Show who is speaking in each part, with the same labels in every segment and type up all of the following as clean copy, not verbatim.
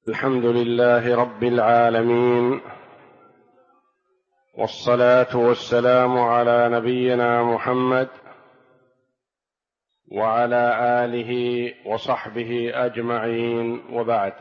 Speaker 1: الحمد لله رب العالمين، والصلاة والسلام على نبينا محمد وعلى آله وصحبه أجمعين، وبعد.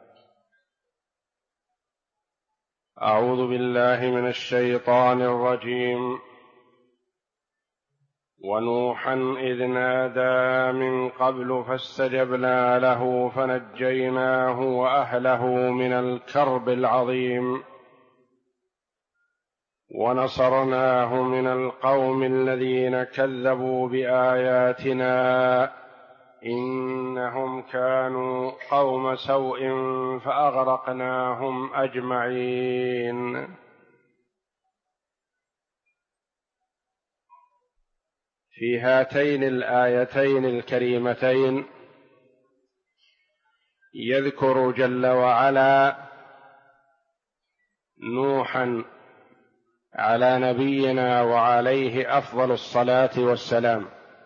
Speaker 1: أعوذ بالله من الشيطان الرجيم. ونوحا إذ نادى من قبل فاستجبنا له فنجيناه وأهله من الكرب العظيم ونصرناه من القوم الذين كذبوا بآياتنا إنهم كانوا قوم سوء فأغرقناهم أجمعين. في هاتين الآيتين الكريمتين يذكر جل وعلا نوحا على نبينا وعليه أفضل الصلاة والسلام.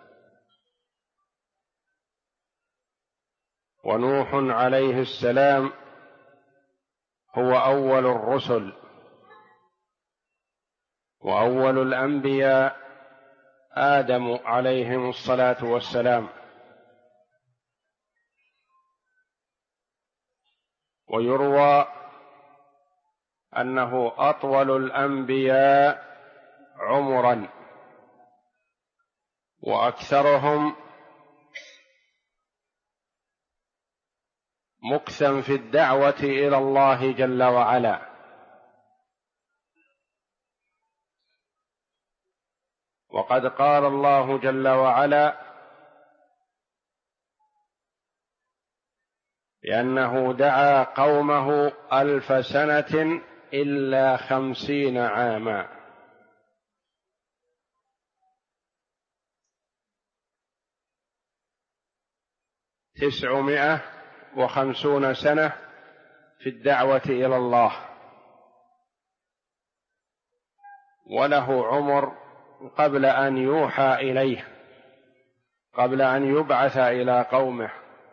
Speaker 1: ونوح عليه السلام هو أول الرسل وأول الأنبياء آدم عليهم الصلاة والسلام، ويروى أنه أطول الأنبياء عمرا وأكثرهم مكثا في الدعوة إلى الله جل وعلا. وقد قال الله جل وعلا لأنه دعا قومه 1000 سنة إلا 50 عاما، 950 سنة في الدعوة إلى الله، وله عمر قبل أن يوحى إليه، قبل أن يبعث إلى قومه.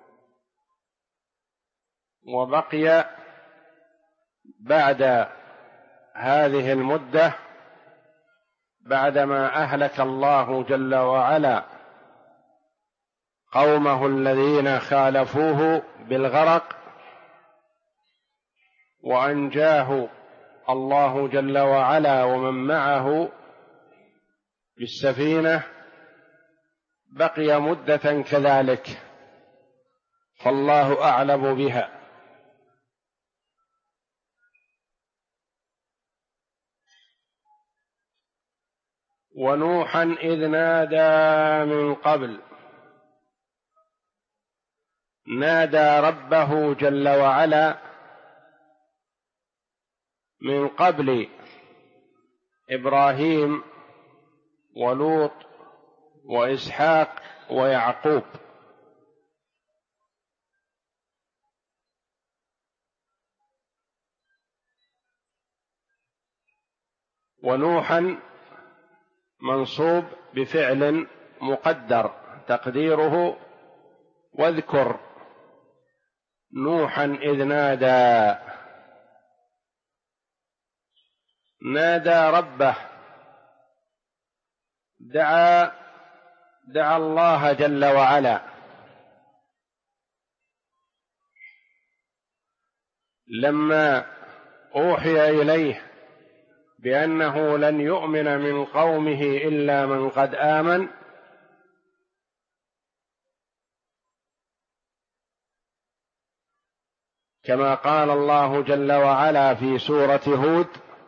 Speaker 1: وبقي بعد هذه المدة، بعدما أهلك الله جل وعلا قومه الذين خالفوه بالغرق، وأنجاه الله جل وعلا ومن معه بالسفينة، بقي مدة كذلك، فالله أعلم بها. ونوحا إذ نادى من قبل، نادى ربه جل وعلا من قبل إبراهيم ولوط وإسحاق ويعقوب. ونوحا منصوب بفعل مقدر تقديره واذكر نوحا إذ نادى. نادى ربه، دعا الله جل وعلا. لما أوحي إليه بأنه لن يؤمن من قومه إلا من قد آمن، كما قال الله جل وعلا في سورة هود: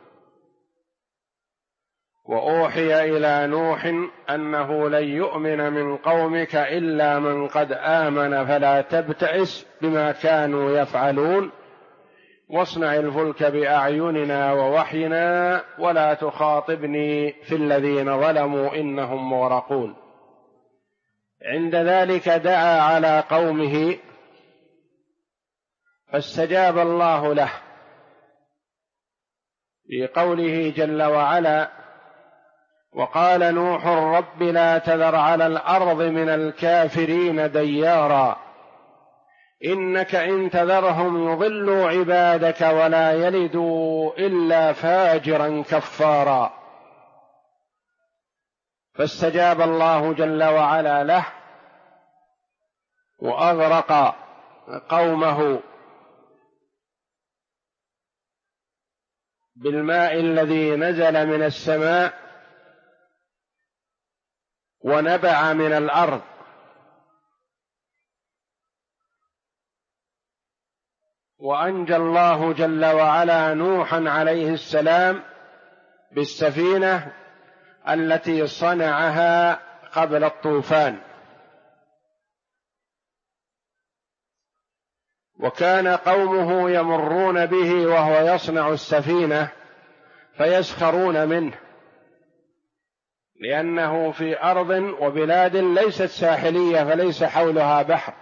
Speaker 1: وأوحي إلى نوح أنه لن يؤمن من قومك إلا من قد آمن فلا تبتئس بما كانوا يفعلون واصنع الفلك بأعيننا ووحينا ولا تخاطبني في الذين ظلموا إنهم مغرقون. عند ذلك دعا على قومه فاستجاب الله له في قوله جل وعلا: وقال نوح رب لا تذر على الأرض من الكافرين ديارا إنك إن تذرهم يضلوا عبادك ولا يلدوا إلا فاجرا كفارا. فاستجاب الله جل وعلا له وأغرق قومه بالماء الذي نزل من السماء ونبع من الأرض، وأنجى الله جل وعلا نوحا عليه السلام بالسفينة التي صنعها قبل الطوفان. وكان قومه يمرون به وهو يصنع السفينة فيسخرون منه، لأنه في أرض وبلاد ليست ساحلية فليس حولها بحر،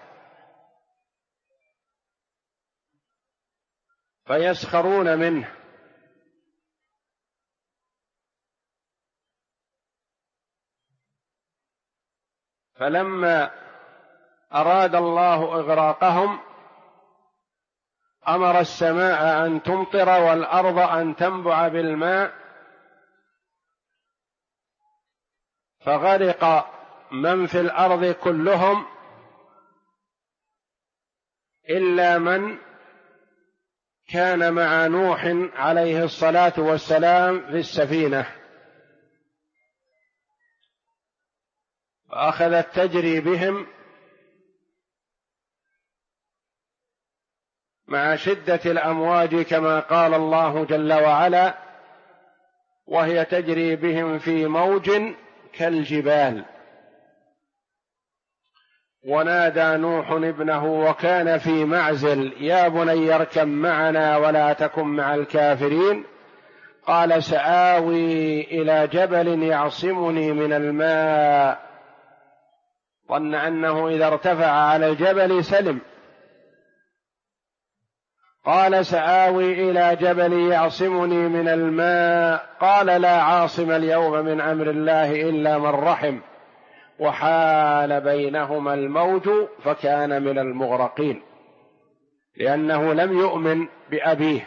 Speaker 1: فيسخرون منه. فلما أراد الله إغراقهم أمر السماء أن تمطر والأرض أن تنبع بالماء، فغرق من في الأرض كلهم إلا من كان مع نوح عليه الصلاة والسلام في السفينة، فأخذت تجري بهم مع شدة الأمواج كما قال الله جل وعلا: وهي تجري بهم في موج كالجبال. ونادى نوح ابنه وكان في معزل: يا بني اركب معنا ولا تكن مع الكافرين. قال: سآوي إلى جبل يعصمني من الماء. ظن أنه إذا ارتفع على الجبل سلم. قال: سآوي إلى جبل يعصمني من الماء. قال: لا عاصم اليوم من أمر الله إلا من رحم. وحال بينهما الموج فكان من المغرقين، لأنه لم يؤمن بأبيه،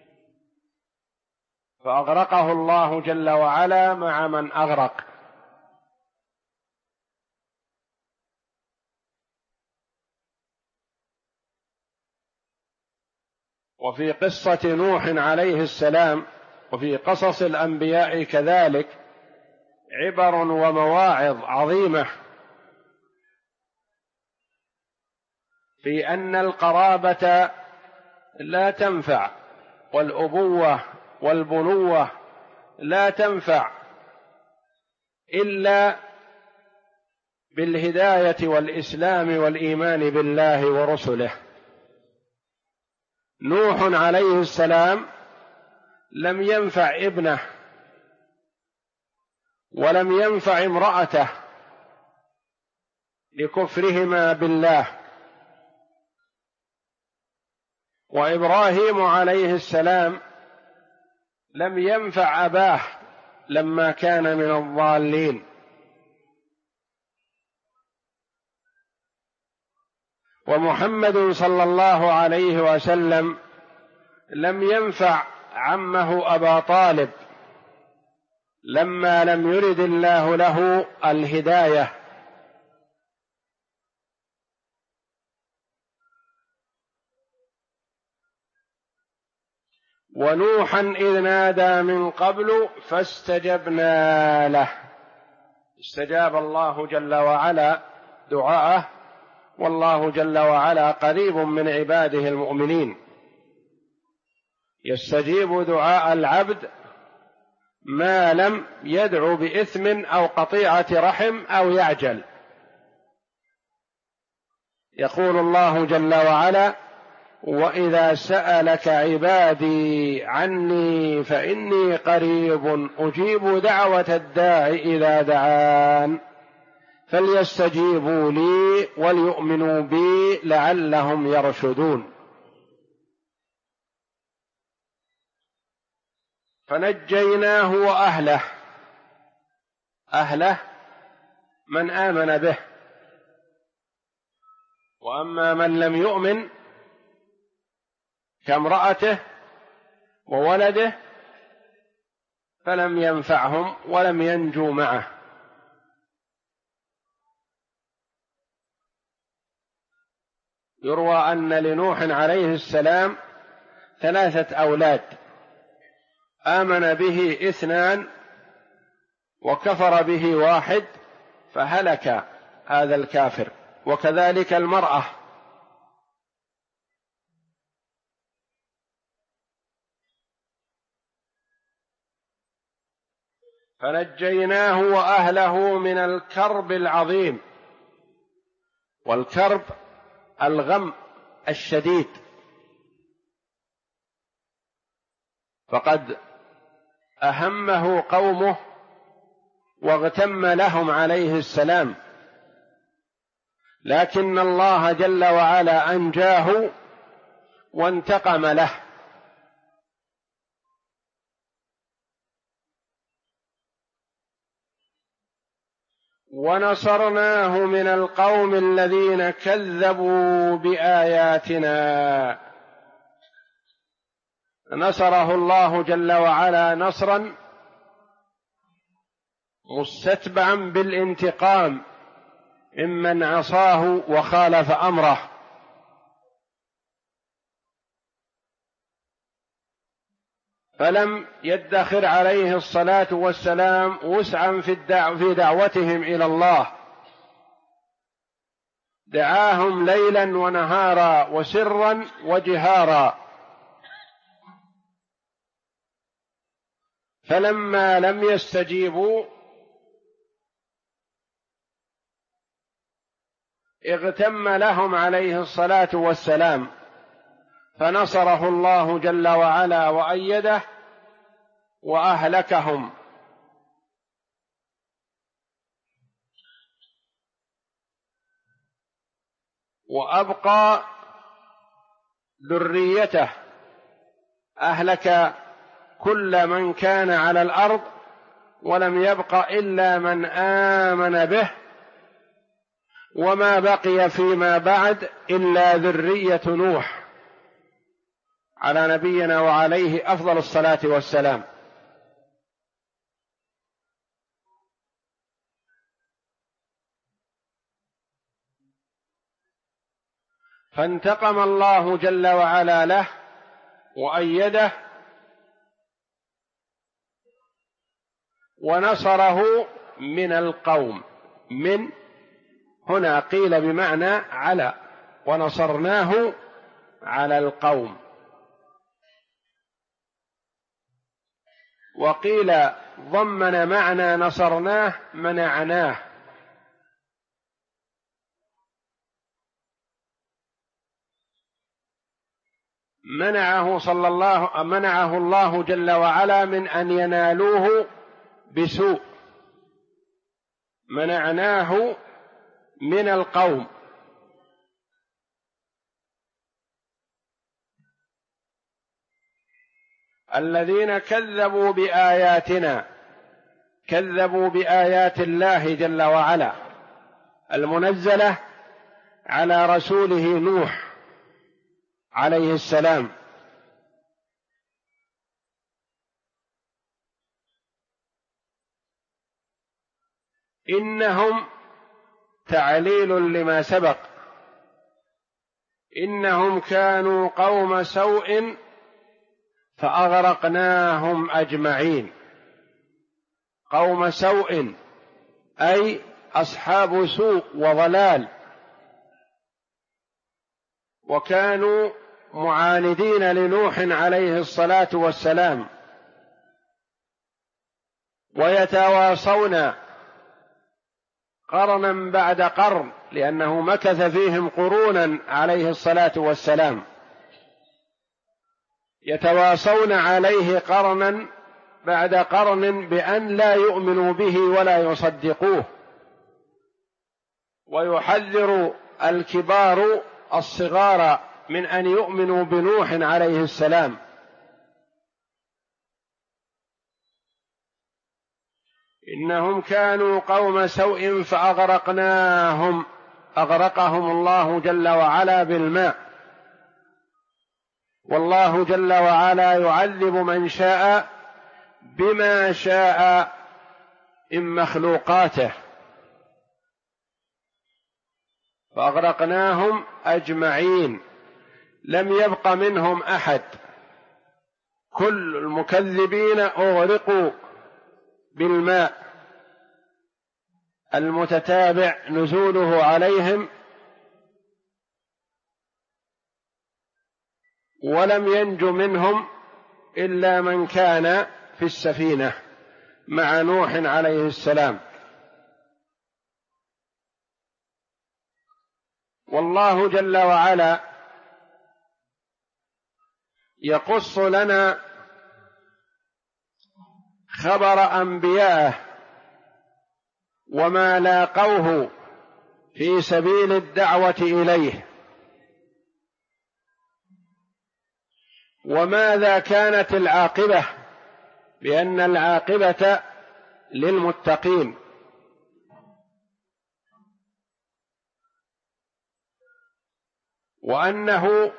Speaker 1: فأغرقه الله جل وعلا مع من أغرق. وفي قصة نوح عليه السلام وفي قصص الأنبياء كذلك عبر ومواعظ عظيمة في أن القرابة لا تنفع، والأبوة والبنوة لا تنفع إلا بالهداية والإسلام والإيمان بالله ورسله. نوح عليه السلام لم ينفع ابنه ولم ينفع امرأته لكفرهما بالله، وإبراهيم عليه السلام لم ينفع أباه لما كان من الضالين، ومحمد صلى الله عليه وسلم لم ينفع عمه أبا طالب لما لم يرد الله له الهداية. ونوحا إذ نادى من قبل فاستجبنا له. استجاب الله جل وعلا دعاءه، والله جل وعلا قريب من عباده المؤمنين، يستجيب دعاء العبد ما لم يدعو بإثم أو قطيعة رحم أو يعجل. يقول الله جل وعلا: وإذا سألك عبادي عني فإني قريب أجيب دعوة الداع إذا دعان فليستجيبوا لي وليؤمنوا بي لعلهم يرشدون. فنجيناه وأهله، أهله من آمن به، وأما من لم يؤمن كامرأته وولده فلم ينفعهم ولم ينجوا معه. يروى أن لنوح عليه السلام 3 أولاد، آمن به 2 وكفر به 1 فهلك هذا الكافر، وكذلك المرأة. فنجيناه وأهله من الكرب العظيم، والكرب الغم الشديد، فقد أهمه قومه واغتم لهم عليه السلام، لكن الله جل وعلا أنجاه وانتقم له. ونصرناه من القوم الذين كذبوا بآياتنا، نصره الله جل وعلا نصرا مستتبعا بالانتقام ممن عصاه وخالف أمره. فلم يدخر عليه الصلاة والسلام وسعا في دعوتهم إلى الله، دعاهم ليلا ونهارا وسرا وجهارا، فلما لم يستجيبوا اغتم لهم عليه الصلاة والسلام، فنصره الله جل وعلا وأيده وأهلكهم. وأبقى ذريته، أهلك كل من كان على الأرض ولم يبق إلا من آمن به، وما بقي فيما بعد إلا ذرية نوح على نبينا وعليه أفضل الصلاة والسلام. فانتقم الله جل وعلا له وأيده ونصره من القوم. من هنا قيل بمعنى على، ونصرناه على القوم، وقيل ضمن معنى نصرناه منعناه، منعه الله جل وعلا من أن ينالوه بسوء، منعناه من القوم. الذين كذبوا بآياتنا، كذبوا بآيات الله جل وعلا المنزلة على رسوله نوح عليه السلام. إنهم تعليل لما سبق، إنهم كانوا قوم سوء فأغرقناهم أجمعين. قوم سوء أي أصحاب سوء وضلال، وكانوا معاندين لنوح عليه الصلاة والسلام، ويتواصون قرنا بعد قرن، لأنه مكث فيهم قرونا عليه الصلاة والسلام، يتواصون عليه قرنا بعد قرن بأن لا يؤمنوا به ولا يصدقوه، ويحذر الكبار الصغار من أن يؤمنوا بنوح عليه السلام. إنهم كانوا قوم سوء فأغرقناهم أغرقهم الله جل وعلا بالماء، والله جل وعلا يعذب من شاء بما شاء من مخلوقاته، فأغرقناهم أجمعين لم يبق منهم أحد، كل المكذبين أغرقوا بالماء المتتابع نزوله عليهم، ولم ينج منهم إلا من كان في السفينة مع نوح عليه السلام. والله جل وعلا يقص لنا خبر أنبيائه وما لاقوه في سبيل الدعوة إليه، وماذا كانت العاقبة، بأن العاقبة للمتقين، وأنه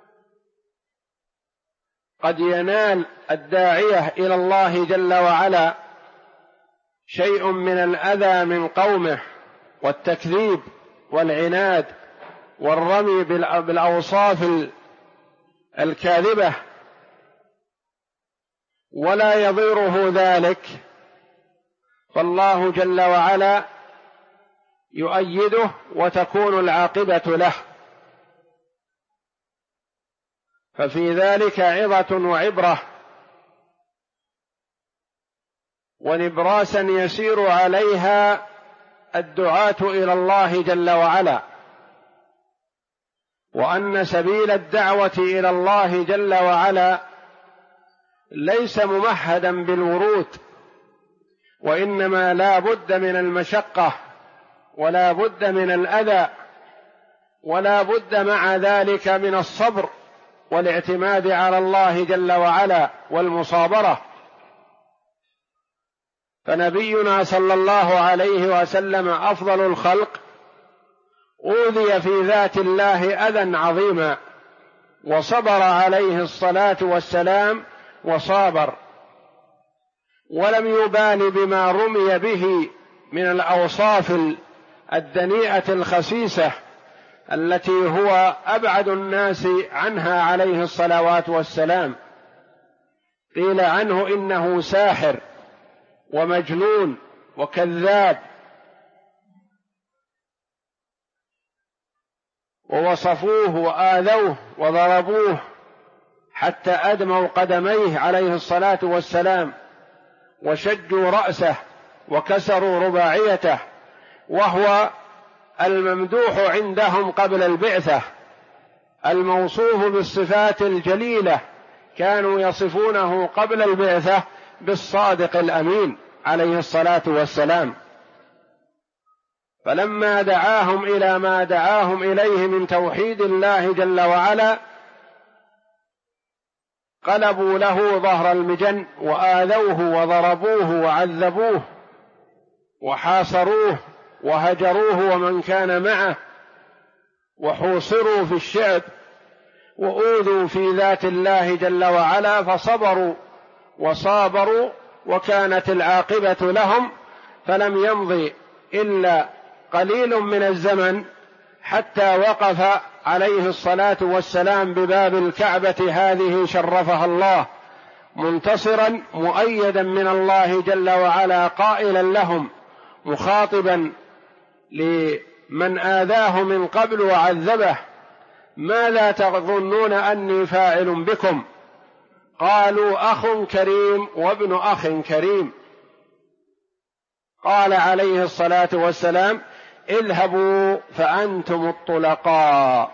Speaker 1: قد ينال الداعية إلى الله جل وعلا شيء من الأذى من قومه والتكذيب والعناد والرمي بالأوصاف الكاذبة، ولا يضيره ذلك، فالله جل وعلا يؤيده وتكون العاقبة له. ففي ذلك عظة وعبرة ونبراسا يسير عليها الدعاة إلى الله جل وعلا، وأن سبيل الدعوة إلى الله جل وعلا ليس ممهدا بالورود، وإنما لا بد من المشقة ولا بد من الأذى ولا بد مع ذلك من الصبر والاعتماد على الله جل وعلا والمصابرة. فنبينا صلى الله عليه وسلم أفضل الخلق أوذي في ذات الله أذى عظيما، وصبر عليه الصلاة والسلام وصابر، ولم يبال بما رمي به من الأوصاف الدنيئة الخسيسة التي هو أبعد الناس عنها عليه الصلوات والسلام. قيل عنه إنه ساحر ومجنون وكذاب، ووصفوه وآذوه وضربوه حتى أدموا قدميه عليه الصلاة والسلام، وشجوا رأسه وكسروا رباعيته، وهو الممدوح عندهم قبل البعثة، الموصوف بالصفات الجليلة، كانوا يصفونه قبل البعثة بالصادق الأمين عليه الصلاة والسلام. فلما دعاهم إلى ما دعاهم إليه من توحيد الله جل وعلا قلبوا له ظهر المجن، وآذوه وضربوه وعذبوه وحاصروه وهجروه ومن كان معه، وحوصروا في الشعب وأوذوا في ذات الله جل وعلا، فصبروا وصابروا وكانت العاقبة لهم. فلم يمضي إلا قليل من الزمن حتى وقف عليه الصلاة والسلام بباب الكعبة هذه شرفها الله، منتصرا مؤيدا من الله جل وعلا، قائلا لهم مخاطبا لمن آذاه من قبل وعذبه: ماذا تظنون أني فاعل بكم؟ قالوا أخ كريم وابن أخ كريم. قال عليه الصلاة والسلام: اذهبوا فأنتم الطلقاء.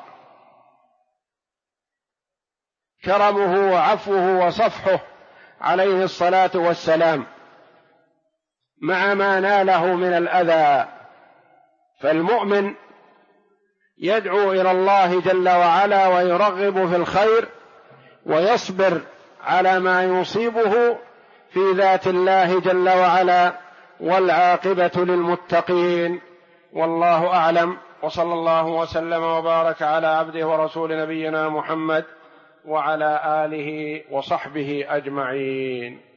Speaker 1: كرمه وعفوه وصفحه عليه الصلاة والسلام مع ما ناله من الأذى. فالمؤمن يدعو إلى الله جل وعلا ويرغب في الخير ويصبر على ما يصيبه في ذات الله جل وعلا، والعاقبة للمتقين. والله أعلم، وصلى الله وسلم وبارك على عبده ورسول نبينا محمد وعلى آله وصحبه أجمعين.